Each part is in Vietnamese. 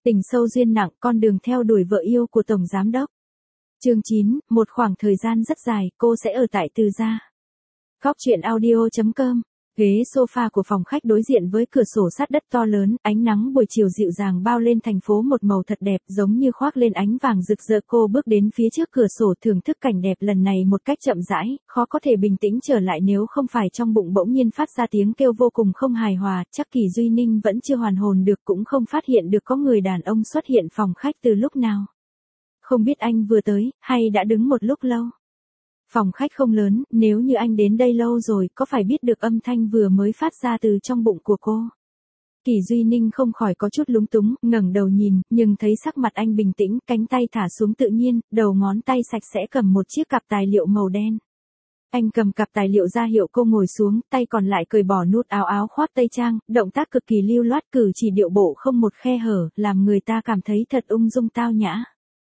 Tình sâu duyên nặng, con đường theo đuổi vợ yêu của Tổng Giám đốc. Chương 9, một khoảng thời gian rất dài, cô sẽ ở tại Từ Gia. Góc truyện audio.com. Ghế sofa của phòng khách đối diện với cửa sổ sát đất to lớn, ánh nắng buổi chiều dịu dàng bao lên thành phố một màu thật đẹp, giống như khoác lên ánh vàng rực rỡ. Cô bước đến phía trước cửa sổ thưởng thức cảnh đẹp lần này một cách chậm rãi, khó có thể bình tĩnh trở lại nếu không phải trong bụng bỗng nhiên phát ra tiếng kêu vô cùng không hài hòa. Chắc Kỳ Duy Ninh vẫn chưa hoàn hồn được, cũng không phát hiện được có người đàn ông xuất hiện phòng khách từ lúc nào. Không biết anh vừa tới, hay đã đứng một lúc lâu. Phòng khách không lớn, nếu như anh đến đây lâu rồi, có phải biết được âm thanh vừa mới phát ra từ trong bụng của cô? Kỳ Duy Ninh không khỏi có chút lúng túng, ngẩng đầu nhìn, nhưng thấy sắc mặt anh bình tĩnh, cánh tay thả xuống tự nhiên, đầu ngón tay sạch sẽ cầm một chiếc cặp tài liệu màu đen. Anh cầm cặp tài liệu ra hiệu cô ngồi xuống, tay còn lại cởi bỏ nút áo khoác tây trang, động tác cực kỳ lưu loát, cử chỉ điệu bộ không một khe hở, làm người ta cảm thấy thật ung dung tao nhã.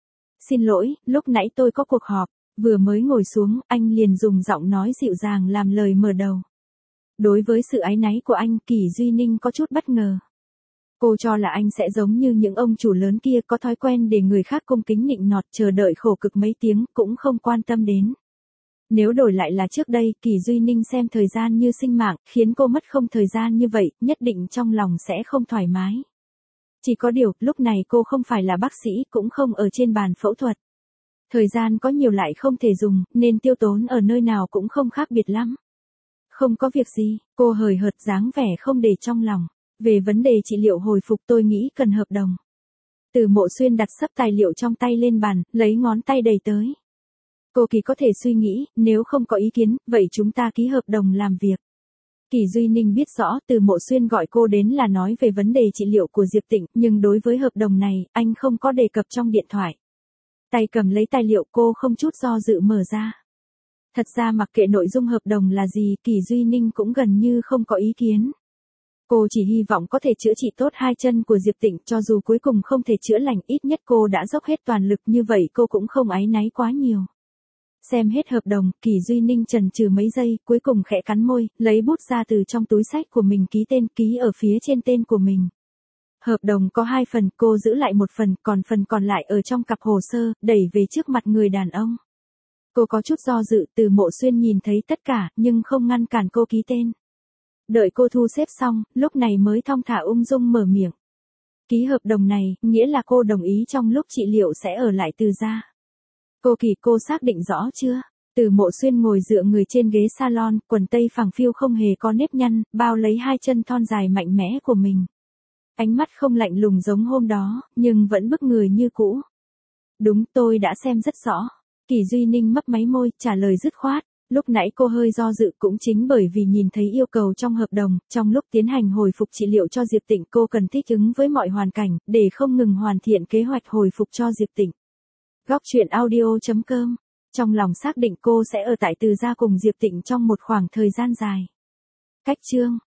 Xin lỗi, lúc nãy tôi có cuộc họp. Vừa mới ngồi xuống, anh liền dùng giọng nói dịu dàng làm lời mở đầu. Đối với sự áy náy của anh, Kỳ Duy Ninh có chút bất ngờ. Cô cho là anh sẽ giống như những ông chủ lớn kia, có thói quen để người khác cung kính nịnh nọt, chờ đợi khổ cực mấy tiếng, cũng không quan tâm đến. Nếu đổi lại là trước đây, Kỳ Duy Ninh xem thời gian như sinh mạng, khiến cô mất không thời gian như vậy, nhất định trong lòng sẽ không thoải mái. Chỉ có điều, lúc này cô không phải là bác sĩ, cũng không ở trên bàn phẫu thuật. Thời gian có nhiều lại không thể dùng, nên tiêu tốn ở nơi nào cũng không khác biệt lắm. Không có việc gì, cô hời hợt dáng vẻ không để trong lòng. Về vấn đề trị liệu hồi phục tôi nghĩ cần hợp đồng. Từ Mộ Xuyên đặt sấp tài liệu trong tay lên bàn, lấy ngón tay đẩy tới. Cô Kỳ có thể suy nghĩ, nếu không có ý kiến, vậy chúng ta ký hợp đồng làm việc. Kỳ Duy Ninh biết rõ Từ Mộ Xuyên gọi cô đến là nói về vấn đề trị liệu của Diệp Tịnh, nhưng đối với hợp đồng này, anh không có đề cập trong điện thoại. Tay cầm lấy tài liệu, cô không chút do dự mở ra. Thật ra mặc kệ nội dung hợp đồng là gì, Kỳ Duy Ninh cũng gần như không có ý kiến. Cô chỉ hy vọng có thể chữa trị tốt hai chân của Diệp Tịnh, cho dù cuối cùng không thể chữa lành, ít nhất cô đã dốc hết toàn lực, như vậy cô cũng không áy náy quá nhiều. Xem hết hợp đồng, Kỳ Duy Ninh chần chừ mấy giây, cuối cùng khẽ cắn môi, lấy bút ra từ trong túi xách của mình ký tên, ký ở phía trên tên của mình. Hợp đồng có 2 phần, cô giữ lại một phần, còn phần còn lại ở trong cặp hồ sơ, đẩy về trước mặt người đàn ông. Cô có chút do dự, Từ Mộ Xuyên nhìn thấy tất cả, nhưng không ngăn cản cô ký tên. Đợi cô thu xếp xong, lúc này mới thong thả ung dung mở miệng. Ký hợp đồng này, nghĩa là cô đồng ý trong lúc trị liệu sẽ ở lại Từ Gia. Cô Kỳ, cô xác định rõ chưa? Từ Mộ Xuyên ngồi dựa người trên ghế salon, quần tây phẳng phiu không hề có nếp nhăn, bao lấy hai chân thon dài mạnh mẽ của mình. Ánh mắt không lạnh lùng giống hôm đó, nhưng vẫn bức người như cũ. Đúng, tôi đã xem rất rõ. Kỳ Duy Ninh mấp máy môi, trả lời dứt khoát. Lúc nãy cô hơi do dự cũng chính bởi vì nhìn thấy yêu cầu trong hợp đồng, trong lúc tiến hành hồi phục trị liệu cho Diệp Tịnh cô cần thích ứng với mọi hoàn cảnh, để không ngừng hoàn thiện kế hoạch hồi phục cho Diệp Tịnh. Góc truyện audio.com. Trong lòng xác định cô sẽ ở tại Từ Gia cùng Diệp Tịnh trong một khoảng thời gian dài. Cách chương.